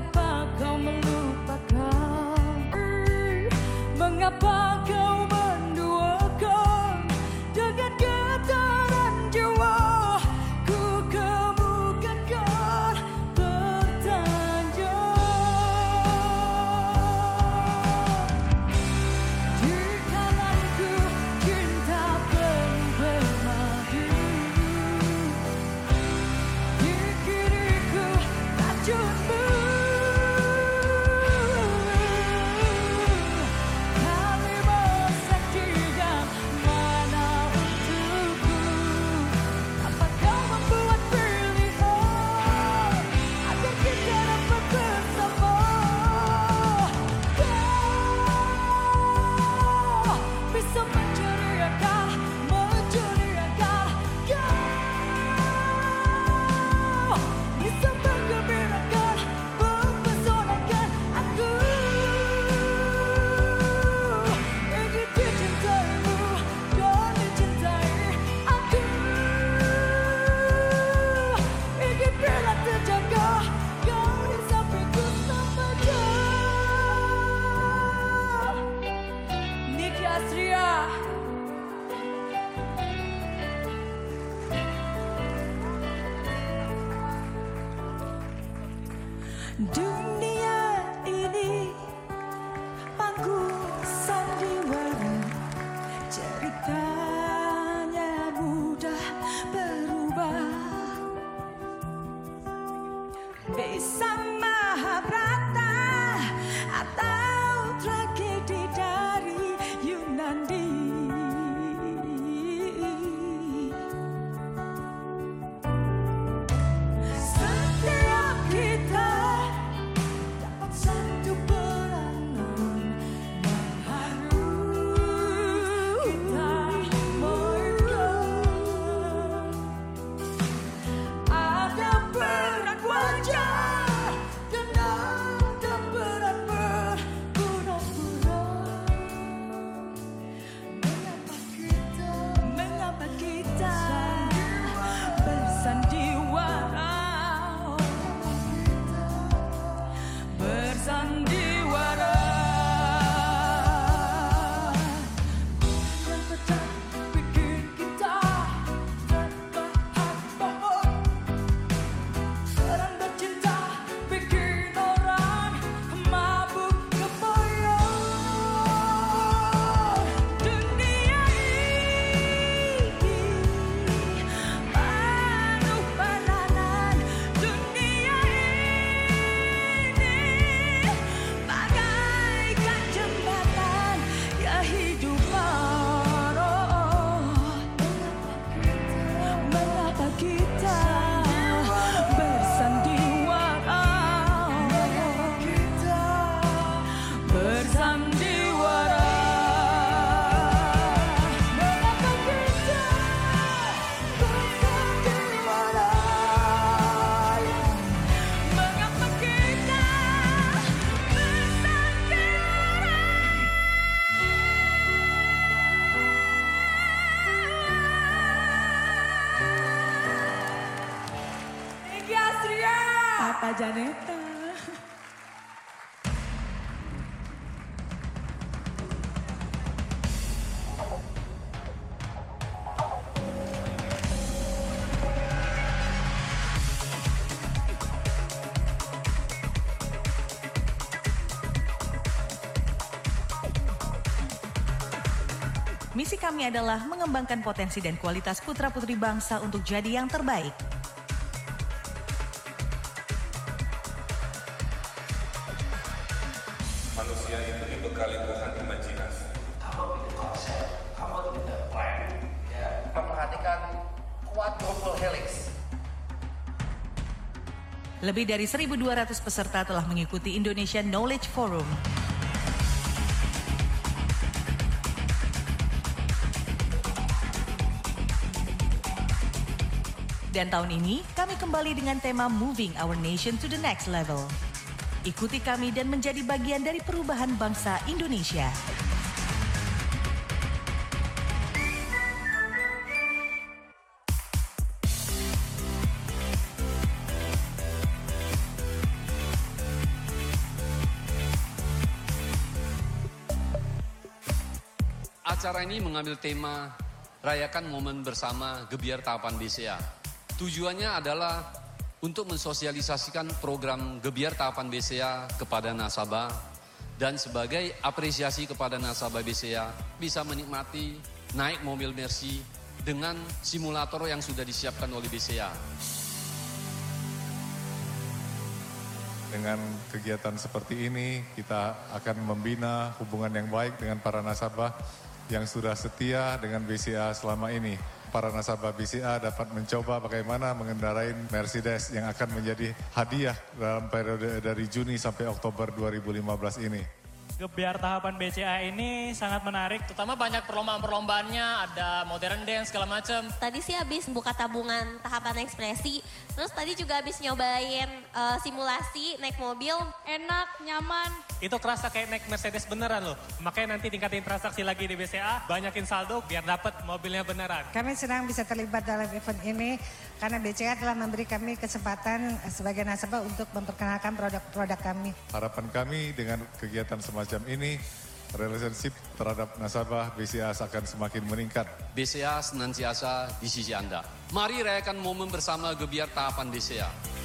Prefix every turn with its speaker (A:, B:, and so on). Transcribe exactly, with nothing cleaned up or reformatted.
A: Mengapa kau melupakan? Mengapa kau menduakan dengan getaran jiwa? Ku kemukakan bertanya. Di tanganku cinta penuh bermadu, di kiriku racunmu. Dunia ini panggung sandiwara, ceritanya mudah berubah. Bisa Mahabharata atau tragedi dari Yunani. Setiap kita satu peranan mengharu kita mereka. Ada berat wajah dan ada berat berpura-pura. Mengapa kita, mengapa kita bersandiwara? Bersandiwara. Yang pecah bikin kita terbahak-bahak. Serang cinta bikin orang mabuk kebayang. Dunia ini penuh peranan. Dunia ini bagaikan jembatan kehidupan. Oh, mengapa kita bersandiwara? Bersandiwara. Mengapa kita bersandiwara? Mengapa kita bersandiwara? Tinggi Astria, Papa Janeta.
B: Misi kami adalah mengembangkan potensi dan kualitas putra-putri bangsa untuk jadi yang terbaik.
C: Manusia itu dibekali Tuhan imajinasi.
D: Kamu punya konsep, kamu punya plan, ya. Memperhatikan quadruple helix.
B: Lebih dari seribu dua ratus peserta telah mengikuti Indonesia Knowledge Forum. Dan tahun ini kami kembali dengan tema Moving Our Nation to the Next Level. Ikuti kami dan menjadi bagian dari perubahan bangsa Indonesia.
E: Acara ini mengambil tema Rayakan Momen Bersama Gebiar Tahapan B C A. Tujuannya adalah untuk mensosialisasikan program Gebiar Tahapan B C A kepada nasabah dan sebagai apresiasi kepada nasabah B C A bisa menikmati naik mobil Mercy dengan simulator yang sudah disiapkan oleh B C A.
C: Dengan kegiatan seperti ini, kita akan membina hubungan yang baik dengan para nasabah yang sudah setia dengan B C A selama ini. Para nasabah B C A dapat mencoba bagaimana mengendarai Mercedes yang akan menjadi hadiah dalam periode dari Juni sampai Oktober dua ribu lima belas ini.
F: Gebiar Tahapan B C A ini sangat menarik.
G: Terutama banyak perlombaan-perlombaannya, ada modern dance segala macam.
H: Tadi sih habis buka tabungan tahapan ekspresi, terus tadi juga habis nyobain uh, simulasi naik mobil.
A: Enak, nyaman.
F: Itu kerasa kayak naik Mercedes beneran loh. Makanya nanti tingkatin transaksi lagi di B C A, banyakin saldo biar dapat mobilnya beneran.
I: Kami senang bisa terlibat dalam event ini karena B C A telah memberi kami kesempatan sebagai nasabah untuk memperkenalkan produk-produk kami.
C: Harapan kami dengan kegiatan semacam ini, relationship terhadap nasabah B C A akan semakin meningkat.
E: B C A senantiasa di sisi Anda. Mari rayakan momen bersama Gebiar Tahapan B C A.